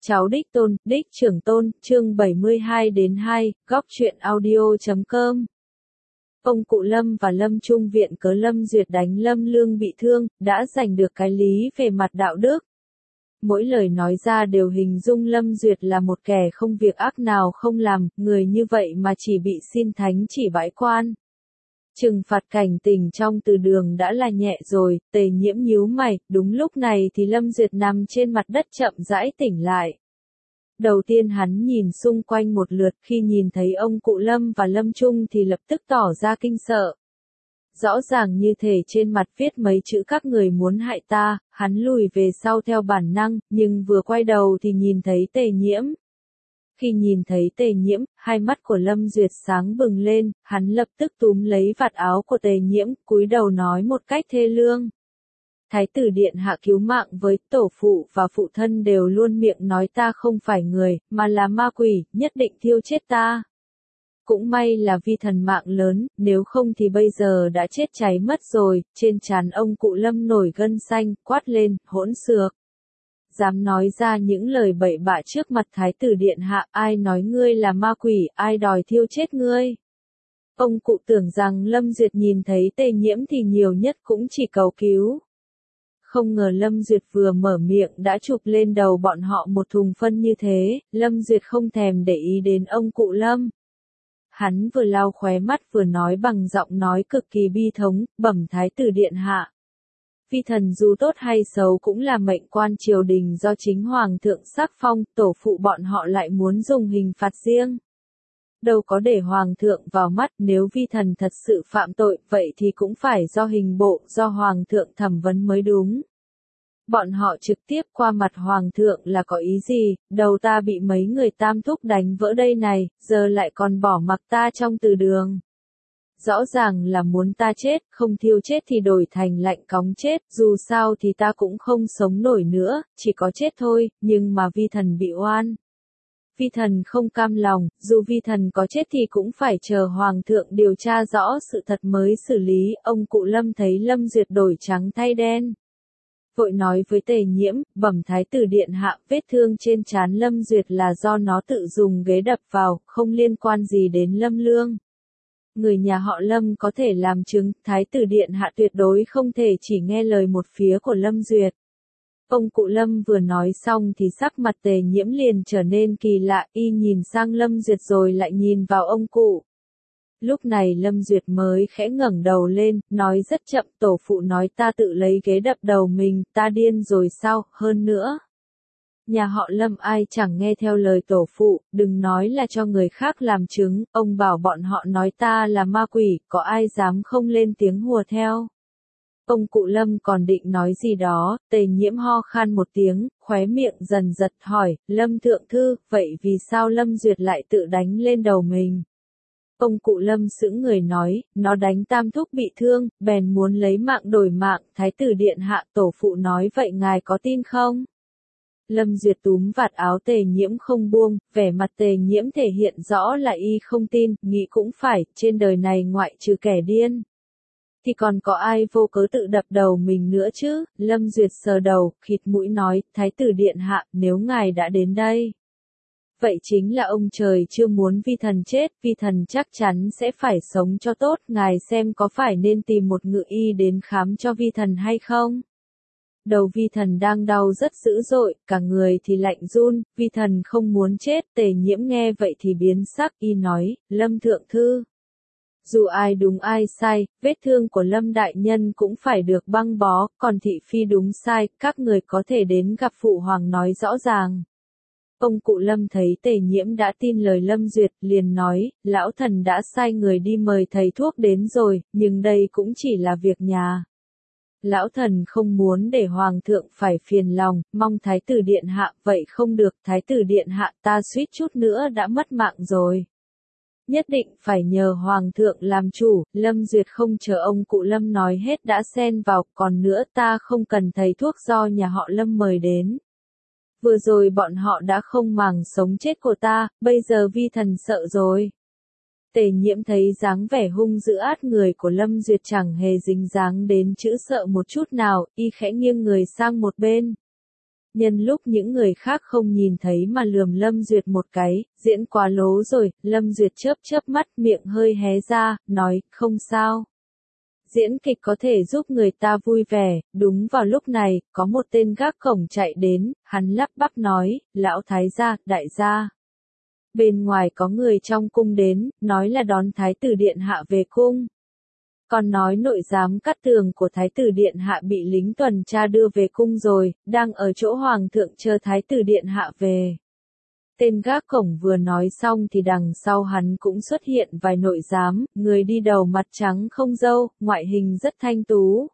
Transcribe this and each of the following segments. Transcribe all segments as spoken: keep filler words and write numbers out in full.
Cháu đích tôn, đích trưởng tôn, chương bảy mươi hai đến hai, góc truyện audio chấm com. Ông cụ Lâm và Lâm Trung viện cớ Lâm Duyệt đánh Lâm Lương bị thương, đã giành được cái lý về mặt đạo đức. Mỗi lời nói ra đều hình dung Lâm Duyệt là một kẻ không việc ác nào không làm, người như vậy mà chỉ bị xin thánh chỉ bãi quan. Trừng phạt cảnh tình trong từ đường đã là nhẹ rồi, Tề Nhiễm nhíu mày, đúng lúc này thì Lâm Duyệt nằm trên mặt đất chậm rãi tỉnh lại. Đầu tiên hắn nhìn xung quanh một lượt, khi nhìn thấy ông cụ Lâm và Lâm Trung thì lập tức tỏ ra kinh sợ. Rõ ràng như thể trên mặt viết mấy chữ các người muốn hại ta, hắn lùi về sau theo bản năng, nhưng vừa quay đầu thì nhìn thấy Tề Nhiễm. Khi nhìn thấy Tề Nhiễm, hai mắt của Lâm Duyệt sáng bừng lên, hắn lập tức túm lấy vạt áo của Tề Nhiễm, cúi đầu nói một cách thê lương. Thái tử điện hạ cứu mạng với, tổ phụ và phụ thân đều luôn miệng nói ta không phải người, mà là ma quỷ, nhất định thiêu chết ta. Cũng may là vi thần mạng lớn, nếu không thì bây giờ đã chết cháy mất rồi. Trên trán ông cụ Lâm nổi gân xanh, quát lên, hỗn xược. Dám nói ra những lời bậy bạ trước mặt thái tử điện hạ, ai nói ngươi là ma quỷ, ai đòi thiêu chết ngươi. Ông cụ tưởng rằng Lâm Duyệt nhìn thấy Tề Nhiễm thì nhiều nhất cũng chỉ cầu cứu. Không ngờ Lâm Duyệt vừa mở miệng đã chụp lên đầu bọn họ một thùng phân như thế, Lâm Duyệt không thèm để ý đến ông cụ Lâm. Hắn vừa lau khóe mắt vừa nói bằng giọng nói cực kỳ bi thống, bẩm thái tử điện hạ. Vi thần dù tốt hay xấu cũng là mệnh quan triều đình do chính hoàng thượng sắc phong, tổ phụ bọn họ lại muốn dùng hình phạt riêng. Đâu có để hoàng thượng vào mắt, nếu vi thần thật sự phạm tội, vậy thì cũng phải do hình bộ, do hoàng thượng thẩm vấn mới đúng. Bọn họ trực tiếp qua mặt hoàng thượng là có ý gì, đầu ta bị mấy người tam thúc đánh vỡ đây này, giờ lại còn bỏ mặc ta trong từ đường. Rõ ràng là muốn ta chết, không thiêu chết thì đổi thành lạnh cóng chết, dù sao thì ta cũng không sống nổi nữa, chỉ có chết thôi, nhưng mà vi thần bị oan. Vi thần không cam lòng, dù vi thần có chết thì cũng phải chờ hoàng thượng điều tra rõ sự thật mới xử lý. Ông cụ Lâm thấy Lâm Duyệt đổi trắng thay đen, vội nói với Tề Nhiễm, bẩm thái tử điện hạ, vết thương trên trán Lâm Duyệt là do nó tự dùng ghế đập vào, không liên quan gì đến Lâm Lương. Người nhà họ Lâm có thể làm chứng, thái tử điện hạ tuyệt đối không thể chỉ nghe lời một phía của Lâm Duyệt. Ông cụ Lâm vừa nói xong thì sắc mặt Tề Nhiễm liền trở nên kỳ lạ, y nhìn sang Lâm Duyệt rồi lại nhìn vào ông cụ. Lúc này Lâm Duyệt mới khẽ ngẩng đầu lên, nói rất chậm, tổ phụ nói ta tự lấy ghế đập đầu mình, ta điên rồi sao, hơn nữa. Nhà họ Lâm ai chẳng nghe theo lời tổ phụ, đừng nói là cho người khác làm chứng, ông bảo bọn họ nói ta là ma quỷ, có ai dám không lên tiếng hùa theo. Ông cụ Lâm còn định nói gì đó, Tề Nhiễm ho khan một tiếng, khóe miệng dần giật hỏi, Lâm thượng thư, vậy vì sao Lâm Duyệt lại tự đánh lên đầu mình? Ông cụ Lâm sững người nói, nó đánh tam thúc bị thương, bèn muốn lấy mạng đổi mạng, thái tử điện hạ, tổ phụ nói vậy ngài có tin không? Lâm Duyệt túm vạt áo Tề Nhiễm không buông, vẻ mặt Tề Nhiễm thể hiện rõ là y không tin, nghĩ cũng phải, trên đời này ngoại trừ kẻ điên. Thì còn có ai vô cớ tự đập đầu mình nữa chứ? Lâm Duyệt sờ đầu, khịt mũi nói, thái tử điện hạ, nếu ngài đã đến đây. Vậy chính là ông trời chưa muốn vi thần chết, vi thần chắc chắn sẽ phải sống cho tốt, ngài xem có phải nên tìm một ngự y đến khám cho vi thần hay không? Đầu vi thần đang đau rất dữ dội, cả người thì lạnh run, vi thần không muốn chết. Tề Nhiễm nghe vậy thì biến sắc, y nói, Lâm thượng thư. Dù ai đúng ai sai, vết thương của Lâm đại nhân cũng phải được băng bó, còn thị phi đúng sai, các người có thể đến gặp phụ hoàng nói rõ ràng. Ông cụ Lâm thấy Tề Nhiễm đã tin lời Lâm Duyệt, liền nói, lão thần đã sai người đi mời thầy thuốc đến rồi, nhưng đây cũng chỉ là việc nhà. Lão thần không muốn để hoàng thượng phải phiền lòng, mong thái tử điện hạ, vậy không được, thái tử điện hạ, ta suýt chút nữa đã mất mạng rồi. Nhất định phải nhờ hoàng thượng làm chủ. Lâm Duyệt không chờ ông cụ Lâm nói hết đã xen vào, còn nữa ta không cần thầy thuốc do nhà họ Lâm mời đến. Vừa rồi bọn họ đã không màng sống chết của ta, bây giờ vi thần sợ rồi. Tề Nhiễm thấy dáng vẻ hung dữ át người của Lâm Duyệt chẳng hề dính dáng đến chữ sợ một chút nào, y khẽ nghiêng người sang một bên. Nhân lúc những người khác không nhìn thấy mà lườm Lâm Duyệt một cái, diễn quá lố rồi, Lâm Duyệt chớp chớp mắt, miệng hơi hé ra, nói, không sao. Diễn kịch có thể giúp người ta vui vẻ. Đúng vào lúc này, có một tên gác cổng chạy đến, hắn lắp bắp nói, lão thái gia, đại gia. Bên ngoài có người trong cung đến, nói là đón thái tử điện hạ về cung. Còn nói nội giám Cát Tường của thái tử điện hạ bị lính tuần tra đưa về cung rồi, đang ở chỗ hoàng thượng chờ thái tử điện hạ về. Tên gác cổng vừa nói xong thì đằng sau hắn cũng xuất hiện vài nội giám, người đi đầu mặt trắng không râu, ngoại hình rất thanh tú.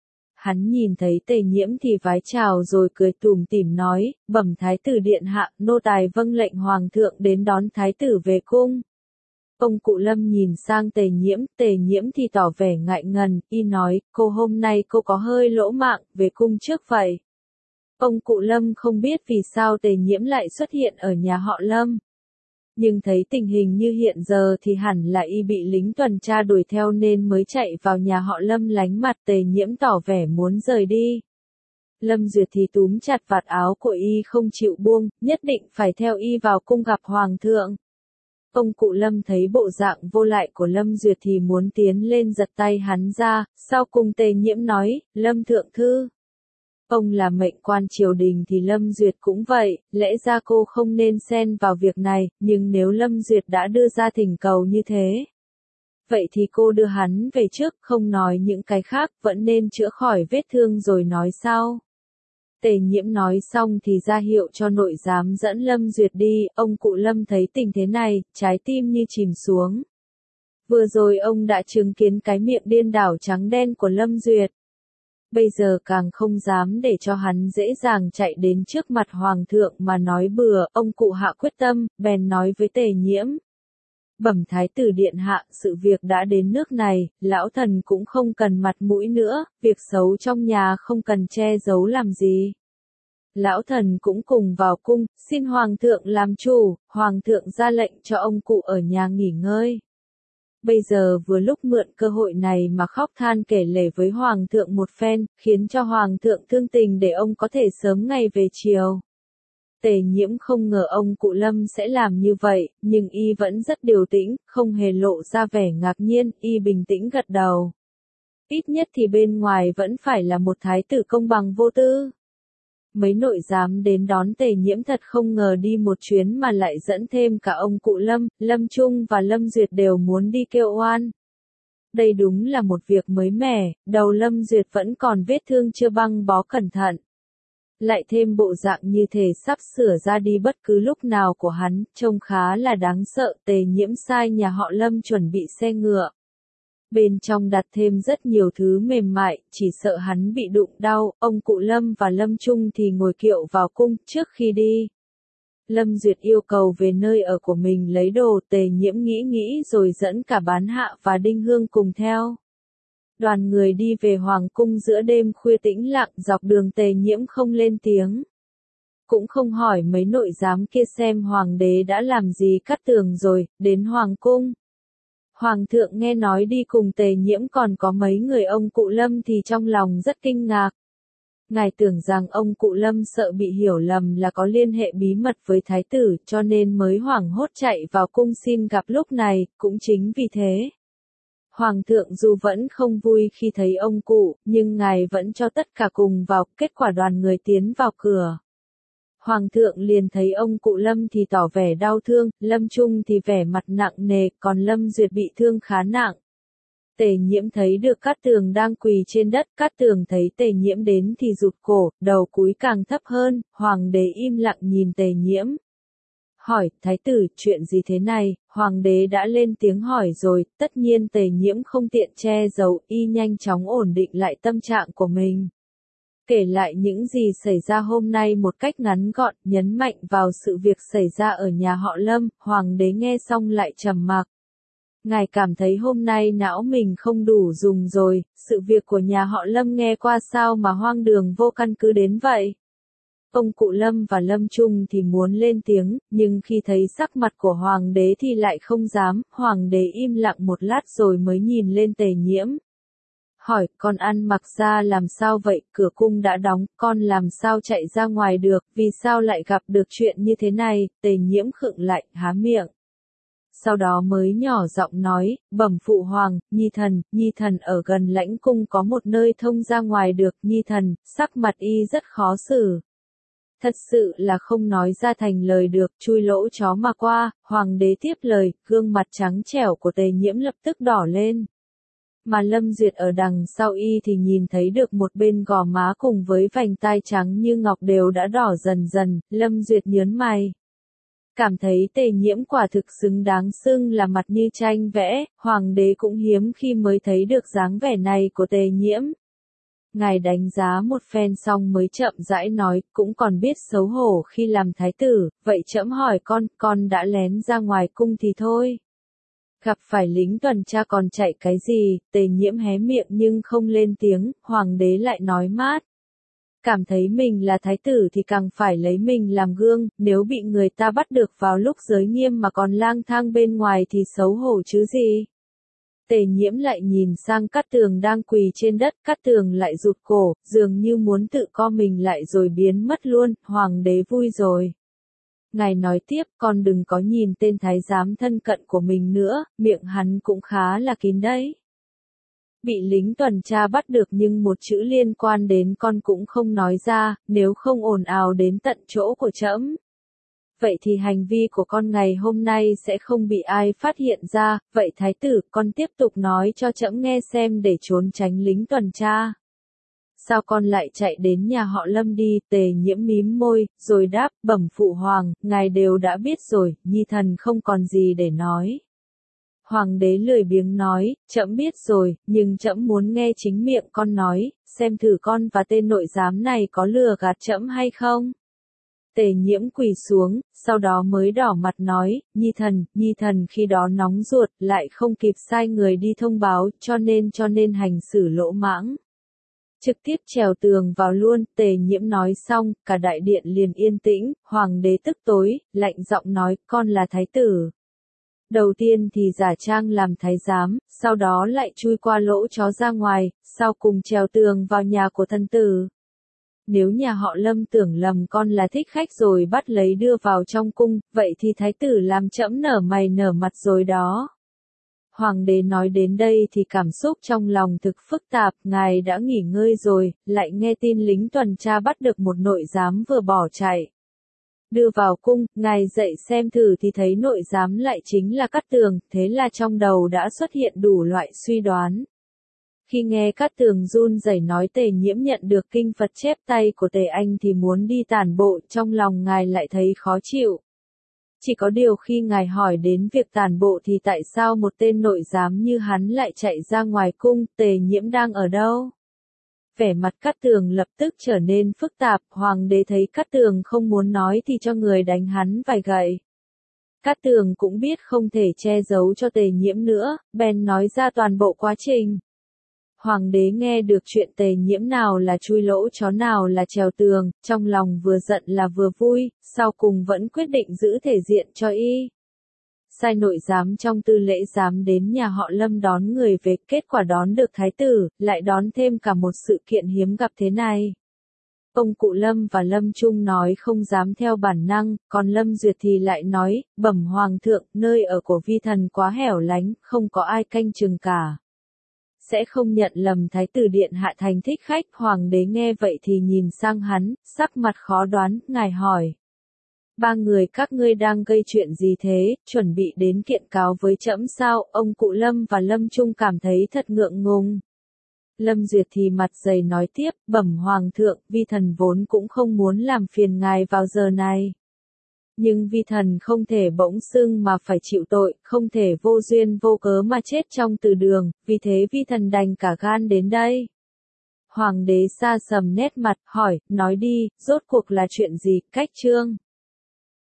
Hắn nhìn thấy Tề Nhiễm thì vái chào rồi cười tủm tỉm nói, bẩm thái tử điện hạ, nô tài vâng lệnh hoàng thượng đến đón thái tử về cung. Ông cụ Lâm nhìn sang Tề Nhiễm, Tề Nhiễm thì tỏ vẻ ngại ngần, y nói, cô hôm nay cô có hơi lỗ mạng, về cung trước vậy. Ông cụ Lâm không biết vì sao Tề Nhiễm lại xuất hiện ở nhà họ Lâm. Nhưng thấy tình hình như hiện giờ thì hẳn là y bị lính tuần tra đuổi theo nên mới chạy vào nhà họ Lâm lánh mặt. Tề Nhiễm tỏ vẻ muốn rời đi. Lâm Duyệt thì túm chặt vạt áo của y không chịu buông, nhất định phải theo y vào cung gặp hoàng thượng. Ông cụ Lâm thấy bộ dạng vô lại của Lâm Duyệt thì muốn tiến lên giật tay hắn ra, sau cùng Tề Nhiễm nói, Lâm thượng thư. Ông là mệnh quan triều đình thì Lâm Duyệt cũng vậy, lẽ ra cô không nên xen vào việc này, nhưng nếu Lâm Duyệt đã đưa ra thỉnh cầu như thế. Vậy thì cô đưa hắn về trước, không nói những cái khác, vẫn nên chữa khỏi vết thương rồi nói sau. Tề Nhiễm nói xong thì ra hiệu cho nội giám dẫn Lâm Duyệt đi, ông cụ Lâm thấy tình thế này, trái tim như chìm xuống. Vừa rồi ông đã chứng kiến cái miệng điên đảo trắng đen của Lâm Duyệt. Bây giờ càng không dám để cho hắn dễ dàng chạy đến trước mặt hoàng thượng mà nói bừa, ông cụ hạ quyết tâm, bèn nói với Tề Nhiễm. Bẩm thái tử điện hạ, sự việc đã đến nước này, lão thần cũng không cần mặt mũi nữa, việc xấu trong nhà không cần che giấu làm gì. Lão thần cũng cùng vào cung, xin hoàng thượng làm chủ, hoàng thượng ra lệnh cho ông cụ ở nhà nghỉ ngơi. Bây giờ vừa lúc mượn cơ hội này mà khóc than kể lể với hoàng thượng một phen, khiến cho hoàng thượng thương tình để ông có thể sớm ngày về chiều. Tề Nhiễm không ngờ ông cụ Lâm sẽ làm như vậy, nhưng y vẫn rất điềm tĩnh, không hề lộ ra vẻ ngạc nhiên, y bình tĩnh gật đầu. Ít nhất thì bên ngoài vẫn phải là một thái tử công bằng vô tư. Mấy nội giám đến đón Tề Nhiễm thật không ngờ đi một chuyến mà lại dẫn thêm cả ông cụ Lâm, Lâm Trung và Lâm Duyệt đều muốn đi kêu oan. Đây đúng là một việc mới mẻ, đầu Lâm Duyệt vẫn còn vết thương chưa băng bó cẩn thận. Lại thêm bộ dạng như thể sắp sửa ra đi bất cứ lúc nào của hắn, trông khá là đáng sợ. Tề Nhiễm sai nhà họ Lâm chuẩn bị xe ngựa. Bên trong đặt thêm rất nhiều thứ mềm mại, chỉ sợ hắn bị đụng đau. Ông cụ Lâm và Lâm Trung thì ngồi kiệu vào cung trước khi đi. Lâm Duyệt yêu cầu về nơi ở của mình lấy đồ. Tề Nhiễm nghĩ nghĩ rồi dẫn cả Bán Hạ và Đinh Hương cùng theo. Đoàn người đi về hoàng cung giữa đêm khuya tĩnh lặng, dọc đường Tề Nhiễm không lên tiếng. Cũng không hỏi mấy nội giám kia xem hoàng đế đã làm gì Cát Tường rồi, đến hoàng cung. Hoàng thượng nghe nói đi cùng Tề Nhiễm còn có mấy người ông cụ Lâm thì trong lòng rất kinh ngạc. Ngài tưởng rằng ông cụ Lâm sợ bị hiểu lầm là có liên hệ bí mật với thái tử cho nên mới hoảng hốt chạy vào cung xin gặp lúc này, cũng chính vì thế. Hoàng thượng dù vẫn không vui khi thấy ông cụ, nhưng ngài vẫn cho tất cả cùng vào, kết quả đoàn người tiến vào cửa. Hoàng thượng liền thấy ông cụ Lâm thì tỏ vẻ đau thương, Lâm Trung thì vẻ mặt nặng nề, còn Lâm Duyệt bị thương khá nặng. Tề Nhiễm thấy được Cát Tường đang quỳ trên đất, Cát Tường thấy Tề Nhiễm đến thì rụt cổ, đầu cúi càng thấp hơn, hoàng đế im lặng nhìn Tề Nhiễm. Hỏi, thái tử, chuyện gì thế này, hoàng đế đã lên tiếng hỏi rồi, tất nhiên Tề Nhiễm không tiện che giấu, y nhanh chóng ổn định lại tâm trạng của mình. Kể lại những gì xảy ra hôm nay một cách ngắn gọn, nhấn mạnh vào sự việc xảy ra ở nhà họ Lâm, hoàng đế nghe xong lại trầm mặc. Ngài cảm thấy hôm nay não mình không đủ dùng rồi, sự việc của nhà họ Lâm nghe qua sao mà hoang đường vô căn cứ đến vậy. Ông cụ Lâm và Lâm Trung thì muốn lên tiếng, nhưng khi thấy sắc mặt của hoàng đế thì lại không dám, hoàng đế im lặng một lát rồi mới nhìn lên Tề Nhiễm. hỏi, con ăn mặc ra làm sao vậy, cửa cung đã đóng, con làm sao chạy ra ngoài được, vì sao lại gặp được chuyện như thế này, Tề Nhiễm khựng lại, há miệng. Sau đó mới nhỏ giọng nói, bẩm phụ hoàng, Nhi thần, Nhi thần ở gần lãnh cung có một nơi thông ra ngoài được, Nhi thần, sắc mặt y rất khó xử. Thật sự là không nói ra thành lời được, chui lỗ chó mà qua, hoàng đế tiếp lời, gương mặt trắng trẻo của Tề Nhiễm lập tức đỏ lên. Mà Lâm Duyệt ở đằng sau y thì nhìn thấy được một bên gò má cùng với vành tai trắng như ngọc đều đã đỏ dần dần, Lâm Duyệt nhớn mày. Cảm thấy Tề Nhiễm quả thực xứng đáng xưng là mặt như tranh vẽ, hoàng đế cũng hiếm khi mới thấy được dáng vẻ này của Tề Nhiễm. Ngài đánh giá một phen xong mới chậm rãi nói, cũng còn biết xấu hổ khi làm thái tử, vậy trẫm hỏi con, con đã lén ra ngoài cung thì thôi. Gặp phải lính tuần tra còn chạy cái gì, Tề Nhiễm hé miệng nhưng không lên tiếng, hoàng đế lại nói mát. Cảm thấy mình là thái tử thì càng phải lấy mình làm gương, nếu bị người ta bắt được vào lúc giới nghiêm mà còn lang thang bên ngoài thì xấu hổ chứ gì. Tề Nhiễm lại nhìn sang Cát Tường đang quỳ trên đất, Cát Tường lại rụt cổ, dường như muốn tự co mình lại rồi biến mất luôn, hoàng đế vui rồi. Ngài nói tiếp, con đừng có nhìn tên thái giám thân cận của mình nữa, miệng hắn cũng khá là kín đấy. Bị lính tuần tra bắt được nhưng một chữ liên quan đến con cũng không nói ra, nếu không ồn ào đến tận chỗ của trẫm. Vậy thì hành vi của con ngày hôm nay sẽ không bị ai phát hiện ra, vậy thái tử, con tiếp tục nói cho trẫm nghe xem để trốn tránh lính tuần tra. Sao con lại chạy đến nhà họ Lâm đi, Tề Nhiễm mím môi, rồi đáp, bẩm phụ hoàng, ngài đều đã biết rồi, Nhi thần không còn gì để nói. Hoàng đế lười biếng nói, trẫm biết rồi, nhưng trẫm muốn nghe chính miệng con nói, xem thử con và tên nội giám này có lừa gạt trẫm hay không. Tề Nhiễm quỳ xuống, sau đó mới đỏ mặt nói, Nhi thần, Nhi thần khi đó nóng ruột, lại không kịp sai người đi thông báo, cho nên cho nên hành xử lỗ mãng. Trực tiếp trèo tường vào luôn, Tề Nhiễm nói xong, cả đại điện liền yên tĩnh, hoàng đế tức tối, lạnh giọng nói, con là thái tử. Đầu tiên thì giả trang làm thái giám, sau đó lại chui qua lỗ chó ra ngoài, sau cùng trèo tường vào nhà của thần tử. Nếu nhà họ Lâm tưởng lầm con là thích khách rồi bắt lấy đưa vào trong cung, vậy thì thái tử làm trẫm nở mày nở mặt rồi đó. Hoàng đế nói đến đây thì cảm xúc trong lòng thực phức tạp, ngài đã nghỉ ngơi rồi, lại nghe tin lính tuần tra bắt được một nội giám vừa bỏ chạy. Đưa vào cung, ngài dậy xem thử thì thấy nội giám lại chính là Cát Tường, thế là trong đầu đã xuất hiện đủ loại suy đoán. Khi nghe Cát Tường run rẩy nói Tề Nhiễm nhận được kinh Phật chép tay của Tề Anh thì muốn đi tản bộ, trong lòng ngài lại thấy khó chịu. Chỉ có điều khi ngài hỏi đến việc tản bộ thì tại sao một tên nội giám như hắn lại chạy ra ngoài cung, Tề Nhiễm đang ở đâu? Vẻ mặt Cát Tường lập tức trở nên phức tạp, hoàng đế thấy Cát Tường không muốn nói thì cho người đánh hắn vài gậy. Cát Tường cũng biết không thể che giấu cho Tề Nhiễm nữa, bèn nói ra toàn bộ quá trình. Hoàng đế nghe được chuyện Tề Nhiễm nào là chui lỗ chó nào là trèo tường, trong lòng vừa giận là vừa vui, sau cùng vẫn quyết định giữ thể diện cho y. Sai nội giám trong tư lễ giám đến nhà họ Lâm đón người về, kết quả đón được thái tử, lại đón thêm cả một sự kiện hiếm gặp thế này. Ông cụ Lâm và Lâm Trung nói không dám theo bản năng, còn Lâm Duyệt thì lại nói, bẩm hoàng thượng, nơi ở của vi thần quá hẻo lánh, không có ai canh chừng cả. Sẽ không nhận lầm thái tử điện hạ thành thích khách, hoàng đế nghe vậy thì nhìn sang hắn, sắc mặt khó đoán, ngài hỏi. Ba người các ngươi đang gây chuyện gì thế, chuẩn bị đến kiện cáo với trẫm sao, ông cụ Lâm và Lâm Trung cảm thấy thật ngượng ngùng. Lâm Duyệt thì mặt dày nói tiếp, bẩm hoàng thượng, vi thần vốn cũng không muốn làm phiền ngài vào giờ này. Nhưng vi thần không thể bỗng xưng mà phải chịu tội, không thể vô duyên vô cớ mà chết trong từ đường, vì thế vi thần đành cả gan đến đây. Hoàng đế sa sầm nét mặt, hỏi, nói đi, rốt cuộc là chuyện gì, cách trương.